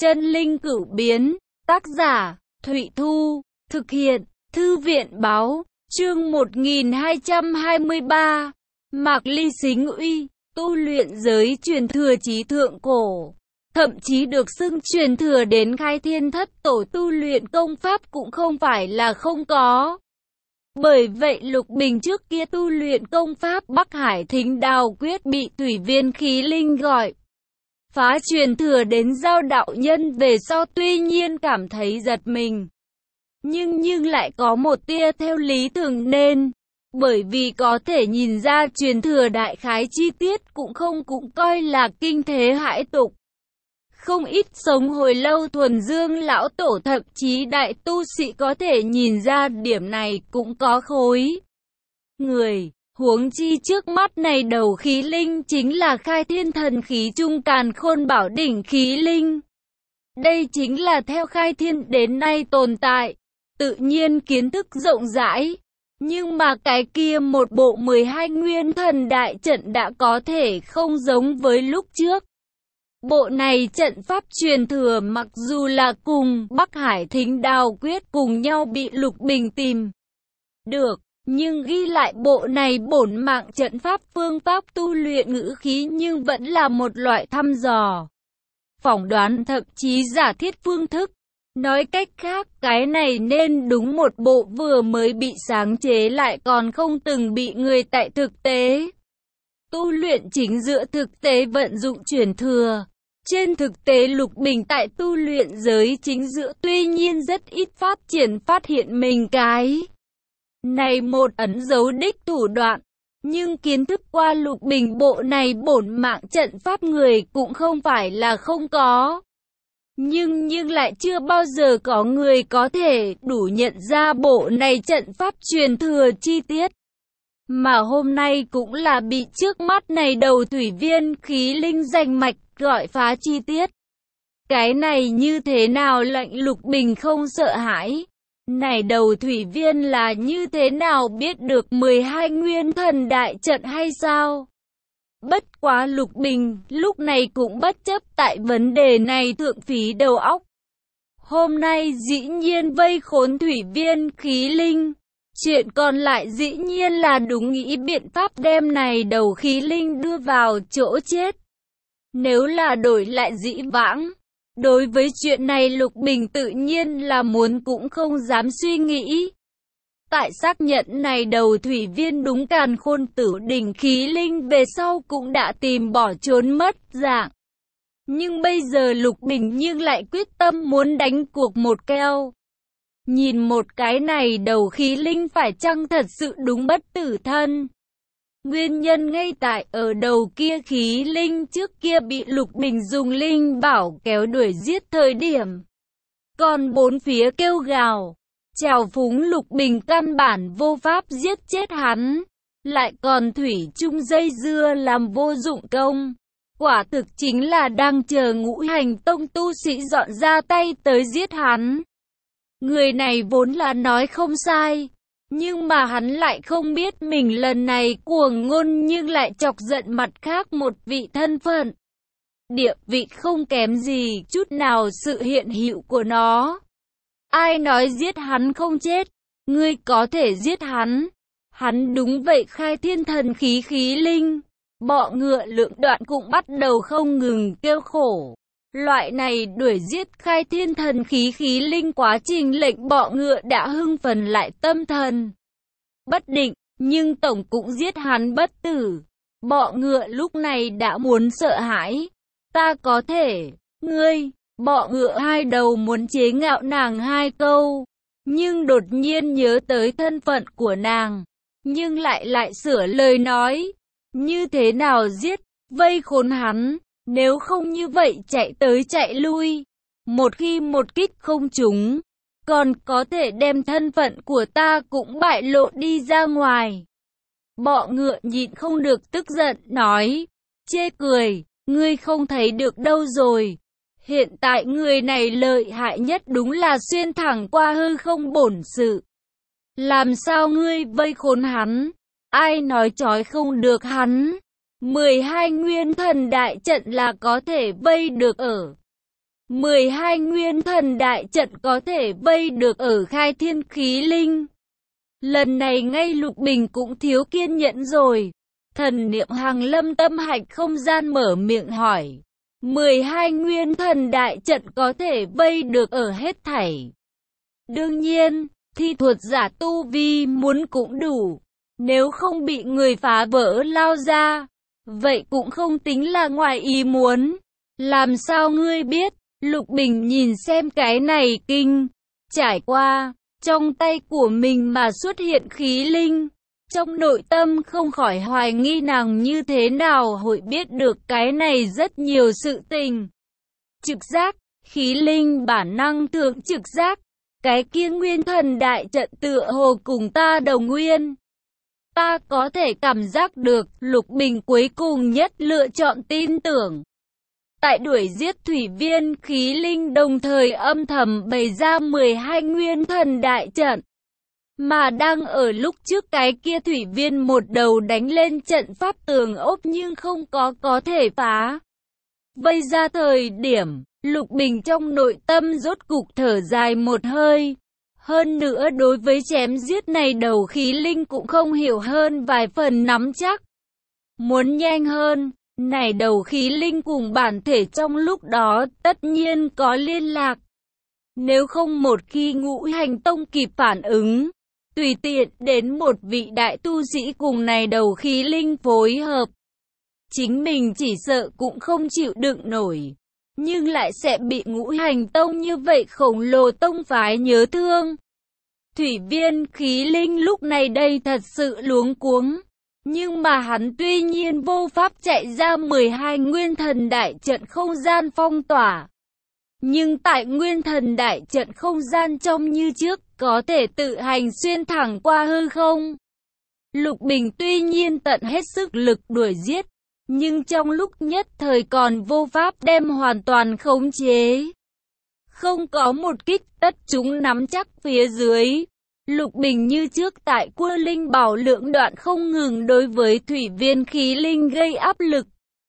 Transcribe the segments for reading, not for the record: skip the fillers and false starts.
Chân linh cửu biến, tác giả, Thụy Thu, thực hiện, Thư viện báo, chương 1223, Mạc Ly Xính Uy, tu luyện giới truyền thừa chí thượng cổ. Thậm chí được xưng truyền thừa đến khai thiên thất tổ, tu luyện công pháp cũng không phải là không có. Bởi vậy Lục Bình trước kia tu luyện công pháp Bắc Hải Thính Đào Quyết bị Thủy Viên Khí Linh gọi phá truyền thừa đến Giao đạo nhân về sau, tuy nhiên cảm thấy giật mình. Nhưng lại có một tia theo lý thường nên, bởi vì có thể nhìn ra truyền thừa đại khái chi tiết cũng coi là kinh thế hãi tục. Không ít sống hồi lâu thuần dương lão tổ thậm chí đại tu sĩ có thể nhìn ra điểm này cũng có khối người. Huống chi trước mắt này đầu khí linh chính là khai thiên thần khí trung càn khôn bảo đỉnh khí linh. Đây chính là theo khai thiên đến nay tồn tại, tự nhiên kiến thức rộng rãi. Nhưng mà cái kia một bộ 12 nguyên thần đại trận đã có thể không giống với lúc trước. Bộ này trận pháp truyền thừa mặc dù là cùng Bắc Hải Thính Đào Quyết cùng nhau bị Lục Bình tìm được, nhưng ghi lại bộ này bổn mạng trận pháp phương pháp tu luyện ngữ khí nhưng vẫn là một loại thăm dò, phỏng đoán thậm chí giả thiết phương thức. Nói cách khác, cái này nên đúng một bộ vừa mới bị sáng chế lại còn không từng bị người tại thực tế tu luyện chính dựa thực tế vận dụng truyền thừa. Trên thực tế Lục Bình tại tu luyện giới chính dựa tuy nhiên rất ít phát hiện mình cái này một ẩn dấu đích thủ đoạn. Nhưng kiến thức qua Lục Bình bộ này bổn mạng trận pháp người cũng không phải là không có. Nhưng lại chưa bao giờ có người có thể đủ nhận ra bộ này trận pháp truyền thừa chi tiết. Mà hôm nay cũng là bị trước mắt này đầu Thủy Viên Khí Linh danh mạch gọi phá chi tiết. Cái này như thế nào lệnh Lục Bình không sợ hãi? Này đầu Thủy Viên là như thế nào biết được 12 nguyên thần đại trận hay sao? Bất quá Lục Bình lúc này cũng bất chấp tại vấn đề này thượng phí đầu óc. Hôm nay dĩ nhiên vây khốn Thủy Viên Khí Linh. Chuyện còn lại dĩ nhiên là đúng nghĩ biện pháp đem này đầu khí linh đưa vào chỗ chết. Nếu là đổi lại dĩ vãng, đối với chuyện này Lục Bình tự nhiên là muốn cũng không dám suy nghĩ. Tại xác nhận này đầu Thủy Viên đúng càn khôn tử đỉnh khí linh về sau cũng đã tìm bỏ trốn mất dạng. Nhưng bây giờ Lục Bình nhưng lại quyết tâm muốn đánh cuộc một keo. Nhìn một cái này đầu khí linh phải chăng thật sự đúng bất tử thân. Nguyên nhân ngay tại ở đầu kia khí linh trước kia bị Lục Bình dùng linh bảo kéo đuổi giết thời điểm. Còn bốn phía kêu gào, trào phúng Lục Bình căn bản vô pháp giết chết hắn. Lại còn thủy chung dây dưa làm vô dụng công. Quả thực chính là đang chờ Ngũ Hành Tông tu sĩ dọn ra tay tới giết hắn. Người này vốn là nói không sai, nhưng mà hắn lại không biết mình lần này cuồng ngôn nhưng lại chọc giận mặt khác một vị thân phận. Địa vị không kém gì chút nào sự hiện hữu của nó. Ai nói giết hắn không chết, ngươi có thể giết hắn. Hắn đúng vậy khai thiên thần khí linh. Bọ ngựa lượng đoạn cũng bắt đầu không ngừng kêu khổ. Loại này đuổi giết khai thiên thần khí linh quá trình lệnh bọ ngựa đã hưng phấn lại tâm thần bất định, nhưng tổng cũng giết hắn bất tử. Bọ ngựa lúc này đã muốn sợ hãi. Ta có thể, ngươi, bọ ngựa hai đầu muốn chế ngạo nàng hai câu, nhưng đột nhiên nhớ tới thân phận của nàng, nhưng lại sửa lời nói, như thế nào giết, vây khốn hắn. Nếu không như vậy chạy tới chạy lui, một khi một kích không trúng, còn có thể đem thân phận của ta cũng bại lộ đi ra ngoài. Bọ ngựa nhịn không được tức giận nói, chê cười, ngươi không thấy được đâu rồi. Hiện tại người này lợi hại nhất đúng là xuyên thẳng qua hư không bổn sự. Làm sao ngươi vây khốn hắn? Ai nói trói không được hắn? 12 nguyên thần đại trận là có thể vây được ở. 12 nguyên thần đại trận có thể vây được ở khai thiên khí linh. Lần này ngay Lục Bình cũng thiếu kiên nhẫn rồi. Thần niệm Hằng Lâm tâm hạch không gian mở miệng hỏi. 12 nguyên thần đại trận có thể vây được ở hết thảy. Đương nhiên, thi thuật giả tu vi muốn cũng đủ. Nếu không bị người phá vỡ lao ra, vậy cũng không tính là ngoài ý muốn. Làm sao ngươi biết? Lục Bình nhìn xem cái này kinh. Trải qua, trong tay của mình mà xuất hiện khí linh. Trong nội tâm không khỏi hoài nghi nàng như thế nào hội biết được cái này rất nhiều sự tình. Trực giác, khí linh bản năng thượng trực giác. Cái kia nguyên thần đại trận tựa hồ cùng ta đồng nguyên. Ta có thể cảm giác được, Lục Bình cuối cùng nhất lựa chọn tin tưởng. Tại đuổi giết thủy viên khí linh đồng thời âm thầm bày ra 12 nguyên thần đại trận. Mà đang ở lúc trước cái kia thủy viên một đầu đánh lên trận pháp tường ốp nhưng không có thể phá. Vây ra thời điểm, Lục Bình trong nội tâm rốt cục thở dài một hơi. Hơn nữa đối với chém giết này đầu khí linh cũng không hiểu hơn vài phần nắm chắc. Muốn nhanh hơn, này đầu khí linh cùng bản thể trong lúc đó tất nhiên có liên lạc. Nếu không một khi Ngũ Hành Tông kịp phản ứng, tùy tiện đến một vị đại tu sĩ cùng này đầu khí linh phối hợp, chính mình chỉ sợ cũng không chịu đựng nổi. Nhưng lại sẽ bị Ngũ Hành Tông như vậy khổng lồ tông phái nhớ thương. Thủy viên khí linh lúc này đây thật sự luống cuống. Nhưng mà hắn tuy nhiên vô pháp chạy ra 12 nguyên thần đại trận không gian phong tỏa. Nhưng tại nguyên thần đại trận không gian trong như trước có thể tự hành xuyên thẳng qua hư không. Lục Bình tuy nhiên tận hết sức lực đuổi giết. Nhưng trong lúc nhất thời còn vô pháp đem hoàn toàn khống chế. Không có một kích tất chúng nắm chắc phía dưới. Lục Bình như trước tại Cua Linh Bảo Lượng đoạn không ngừng đối với thủy viên khí linh gây áp lực.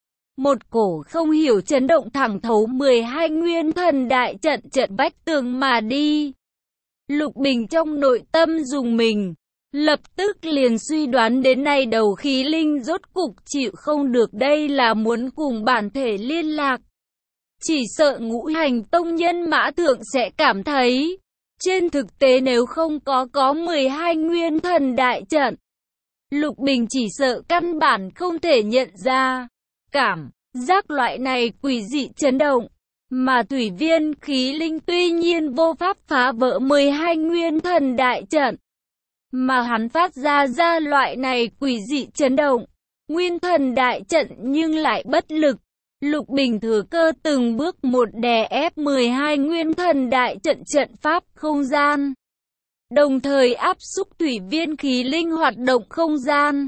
Một cổ không hiểu chấn động thẳng thấu 12 nguyên thần đại trận vách tường mà đi. Lục Bình trong nội tâm dùng mình. Lập tức liền suy đoán đến nay đầu khí linh rốt cục chịu không được đây là muốn cùng bản thể liên lạc. Chỉ sợ Ngũ Hành Tông nhân mã thượng sẽ cảm thấy, trên thực tế nếu không có 12 nguyên thần đại trận, Lục Bình chỉ sợ căn bản không thể nhận ra. Cảm giác loại này quỷ dị chấn động, mà thủy viên khí linh tuy nhiên vô pháp phá vỡ 12 nguyên thần đại trận. Mà hắn phát ra loại này quỷ dị chấn động, nguyên thần đại trận nhưng lại bất lực. Lục Bình thừa cơ từng bước một đè ép 12 nguyên thần đại trận pháp không gian. Đồng thời áp xúc thủy viên khí linh hoạt động không gian.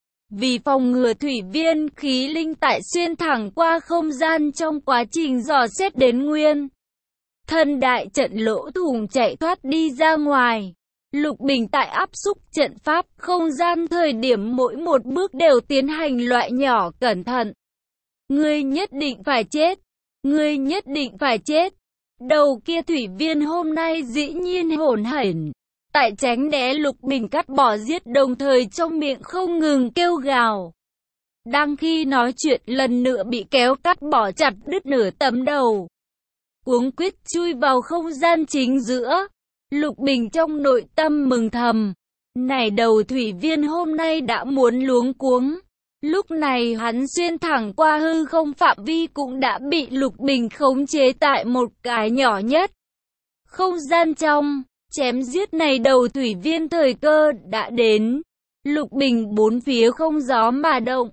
Vì phòng ngừa thủy viên khí linh tại xuyên thẳng qua không gian trong quá trình dò xét đến nguyên thần đại trận lỗ thủng chạy thoát đi ra ngoài. Lục Bình tại áp xúc trận pháp không gian thời điểm mỗi một bước đều tiến hành loại nhỏ cẩn thận. Ngươi nhất định phải chết. Ngươi nhất định phải chết. Đầu kia thủy viên hôm nay dĩ nhiên hỗn hển. Tại tránh né Lục Bình cắt bỏ giết đồng thời trong miệng không ngừng kêu gào. Đang khi nói chuyện lần nữa bị kéo cắt bỏ chặt đứt nửa tấm đầu. Cuống quýt chui vào không gian chính giữa. Lục Bình trong nội tâm mừng thầm. Này đầu thủy viên hôm nay đã muốn luống cuống. Lúc này hắn xuyên thẳng qua hư không phạm vi cũng đã bị Lục Bình khống chế tại một cái nhỏ nhất không gian trong. Chém giết này đầu thủy viên thời cơ đã đến. Lục Bình bốn phía không gió mà động.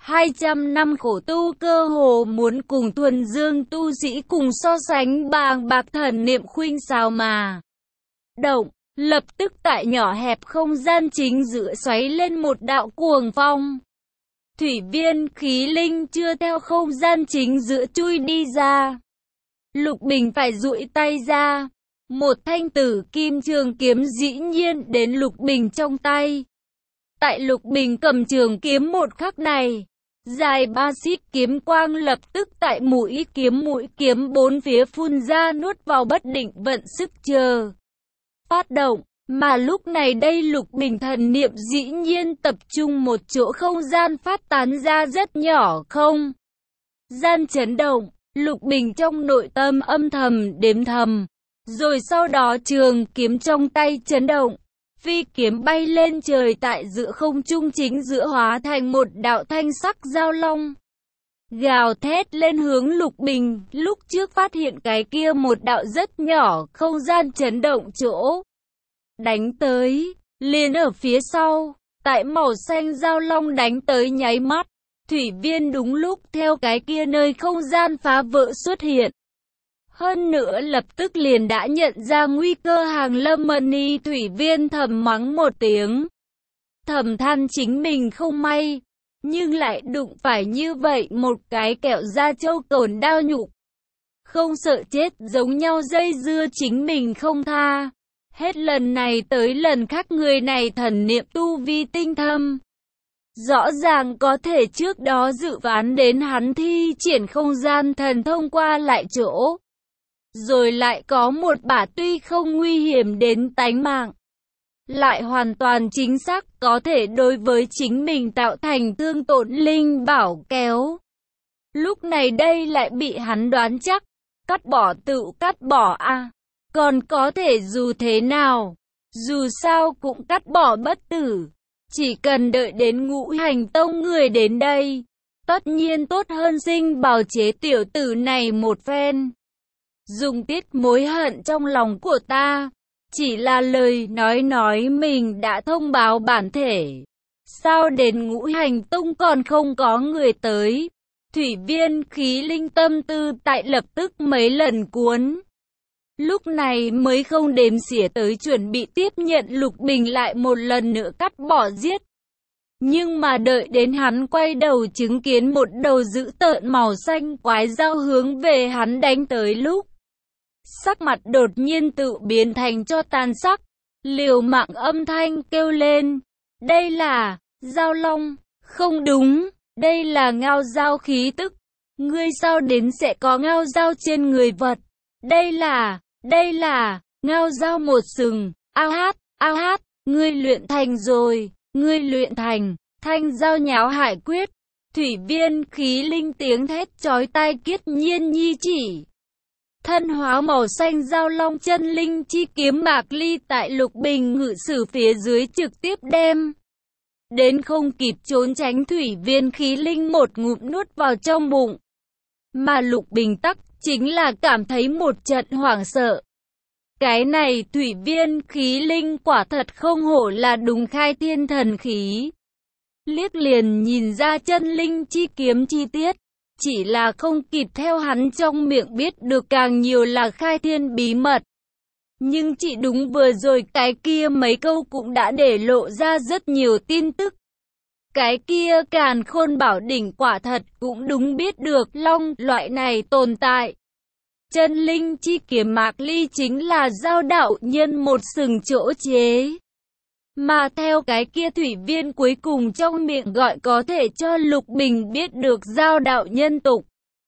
200 năm khổ tu cơ hồ muốn cùng thuần dương tu sĩ cùng so sánh bàng bạc thần niệm khuynh xào mà động. Lập tức tại nhỏ hẹp không gian chính giữa xoáy lên một đạo cuồng phong. Thủy viên khí linh chưa theo không gian chính giữa chui đi ra. Lục Bình phải duỗi tay ra. Một thanh tử kim trường kiếm dĩ nhiên đến Lục Bình trong tay. Tại Lục Bình cầm trường kiếm một khắc này, Dài 3 xít kiếm quang lập tức tại mũi kiếm bốn phía phun ra nuốt vào bất định vận sức chờ phát động. Mà lúc này đây Lục Bình thần niệm dĩ nhiên tập trung một chỗ, không gian phát tán ra rất nhỏ, không gian chấn động. Lục Bình trong nội tâm âm thầm đếm thầm, rồi sau đó trường kiếm trong tay chấn động, phi kiếm bay lên trời, tại giữa không trung chính giữa hóa thành một đạo thanh sắc giao long, gào thét lên hướng Lục Bình. Lúc trước phát hiện cái kia một đạo rất nhỏ không gian chấn động chỗ đánh tới, liền ở phía sau, tại màu xanh giao long đánh tới nháy mắt, Thủy Viên đúng lúc theo cái kia nơi không gian phá vỡ xuất hiện. Hơn nữa lập tức liền đã nhận ra nguy cơ hàng lâm mani. Thủy Viên thầm mắng một tiếng, thầm than chính mình không may, nhưng lại đụng phải như vậy một cái kẹo da trâu cồn đao nhục, không sợ chết giống nhau dây dưa chính mình không tha. Hết lần này tới lần khác người này thần niệm tu vi tinh thâm, rõ ràng có thể trước đó dự đoán đến hắn thi triển không gian thần thông qua lại chỗ, rồi lại có một bả tuy không nguy hiểm đến tánh mạng, lại hoàn toàn chính xác có thể đối với chính mình tạo thành thương tổn linh bảo kéo. Lúc này đây lại bị hắn đoán chắc, cắt bỏ tự cắt bỏ a. Còn có thể dù thế nào, dù sao cũng cắt bỏ bất tử. Chỉ cần đợi đến Ngũ Hành Tông người đến đây, tất nhiên tốt hơn sinh bào chế tiểu tử này một phen. Dùng tiết mối hận trong lòng của ta, chỉ là lời nói mình đã thông báo bản thể. Sao đến Ngũ Hành Tông còn không có người tới? Thủy Viên khí linh tâm tư tại lập tức mấy lần cuốn. Lúc này mới không đếm xỉa tới chuẩn bị tiếp nhận Lục Bình lại một lần nữa cắt bỏ giết. Nhưng mà đợi đến hắn quay đầu chứng kiến một đầu dữ tợn màu xanh quái dao hướng về hắn đánh tới lúc, sắc mặt đột nhiên tự biến thành cho tàn sắc, liều mạng âm thanh kêu lên, đây là dao long, không đúng, đây là ngao dao khí tức, ngươi sao đến sẽ có ngao dao trên người vật, đây là ngao dao một sừng, ao hát, ngươi luyện thành rồi, ngươi luyện thành, thanh dao nháo hải quyết. Thủy Viên khí linh tiếng thét chói tai kiết nhiên nhi chỉ. Thân hóa màu xanh dao long chân linh chi kiếm Mạc Ly tại Lục Bình ngự sử phía dưới trực tiếp đem. Đến không kịp trốn tránh, Thủy Viên khí linh một ngụm nuốt vào trong bụng. Mà Lục Bình tắc chính là cảm thấy một trận hoảng sợ. Cái này Thủy Viên khí linh quả thật không hổ là đúng khai thiên thần khí. Liếc liền nhìn ra chân linh chi kiếm chi tiết, chỉ là không kịp theo hắn trong miệng biết được càng nhiều là khai thiên bí mật. Nhưng chỉ đúng vừa rồi cái kia mấy câu cũng đã để lộ ra rất nhiều tin tức. Cái kia càn khôn bảo đỉnh quả thật cũng đúng biết được long loại này tồn tại. Chân linh chi kiếm Mạc Ly chính là giao đạo nhân một sừng chỗ chế. Mà theo cái kia Thủy Viên cuối cùng trong miệng gọi có thể cho Lục Bình biết được giao đạo nhân tục.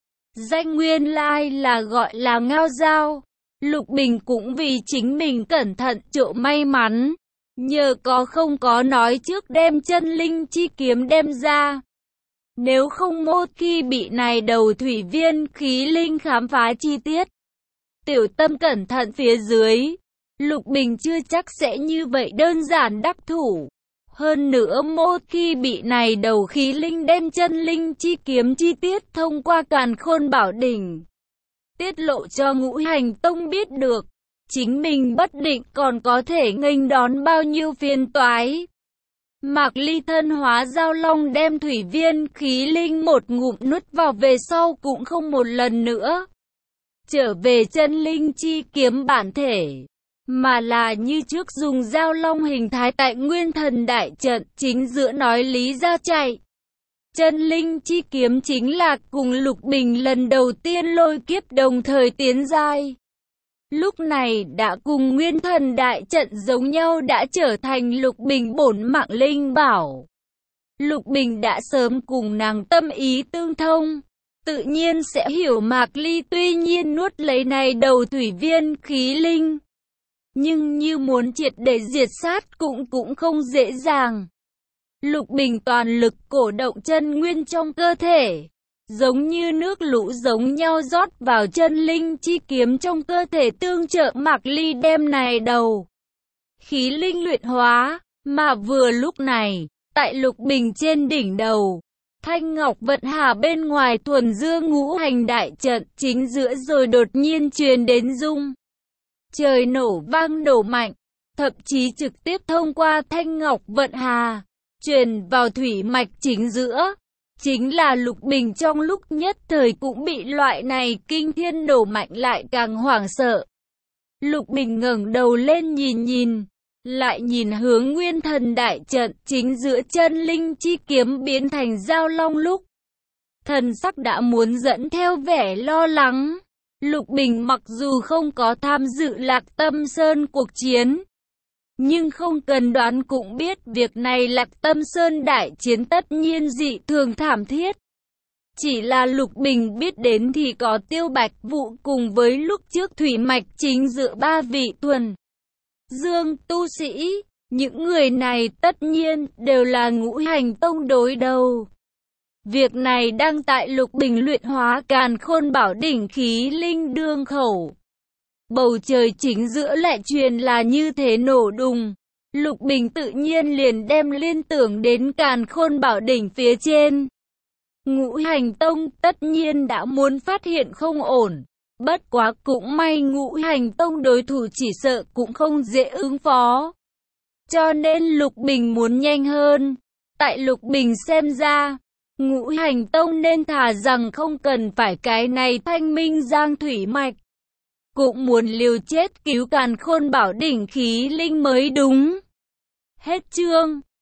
Danh nguyên lai là gọi là ngao giao. Lục Bình cũng vì chính mình cẩn thận chỗ may mắn. Nhờ có không có nói trước đem chân linh chi kiếm đem ra. Nếu không một khi bị này đầu Thủy Viên khí linh khám phá chi tiết, tiểu tâm cẩn thận phía dưới, Lục Bình chưa chắc sẽ như vậy đơn giản đắc thủ. Hơn nữa một khi bị này đầu khí linh đem chân linh chi kiếm chi tiết thông qua càn khôn bảo đỉnh, tiết lộ cho Ngũ Hành Tông biết được, chính mình bất định còn có thể nghênh đón bao nhiêu phiền toái. Mạc Ly thân hóa giao long đem Thủy Viên khí linh một ngụm nuốt vào về sau cũng không một lần nữa trở về chân linh chi kiếm bản thể, mà là như trước dùng giao long hình thái tại Nguyên Thần đại trận chính giữa nói lý ra chạy. Chân linh chi kiếm chính là cùng Lục Bình lần đầu tiên lôi kiếp đồng thời tiến giai. Lúc này đã cùng Nguyên Thần đại trận giống nhau, đã trở thành Lục Bình bổn mạng linh bảo. Lục Bình đã sớm cùng nàng tâm ý tương thông, tự nhiên sẽ hiểu Mạc Ly tuy nhiên nuốt lấy này đầu thủy viên khí linh, nhưng như muốn triệt để diệt sát cũng không dễ dàng. Lục Bình toàn lực cổ động chân nguyên trong cơ thể, giống như nước lũ giống nhau rót vào chân linh chi kiếm trong cơ thể tương trợ Mạc Ly đem này đầu khí linh luyện hóa, mà vừa lúc này, tại Lục Bình trên đỉnh đầu, Thanh Ngọc Vận Hà bên ngoài thuần dương ngũ hành đại trận chính giữa rồi đột nhiên truyền đến rung trời nổ vang nổ mạnh, thậm chí trực tiếp thông qua Thanh Ngọc Vận Hà, truyền vào thủy mạch chính giữa. Chính là Lục Bình trong lúc nhất thời cũng bị loại này kinh thiên nổ mạnh lại càng hoảng sợ. Lục Bình ngẩng đầu lên nhìn, lại nhìn hướng Nguyên Thần đại trận chính giữa chân linh chi kiếm biến thành giao long lúc. Thần sắc đã muốn dẫn theo vẻ lo lắng. Lục Bình mặc dù không có tham dự Lạc Tâm Sơn cuộc chiến, nhưng không cần đoán cũng biết việc này Lạc Tâm Sơn đại chiến tất nhiên dị thường thảm thiết. Chỉ là Lục Bình biết đến thì có Tiêu Bạch Vụ cùng với lúc trước thủy mạch chính giữa ba vị thuần dương tu sĩ, những người này tất nhiên đều là ngũ hành tông đối đầu. Việc này đang tại Lục Bình luyện hóa Càn Khôn Bảo đỉnh khí linh đương khẩu. Bầu trời chính giữa lại truyền là như thế nổ đùng. Lục Bình tự nhiên liền đem liên tưởng đến Càn Khôn Bảo đỉnh phía trên. Ngũ hành tông tất nhiên đã muốn phát hiện không ổn. Bất quá cũng may ngũ hành tông đối thủ chỉ sợ cũng không dễ ứng phó. Cho nên Lục Bình muốn nhanh hơn. Tại Lục Bình xem ra, ngũ hành tông nên thà rằng không cần phải cái này Thanh Minh Giang thủy mạch, cũng muốn liều chết cứu Càn Khôn Bảo đỉnh khí linh mới đúng. Hết chương.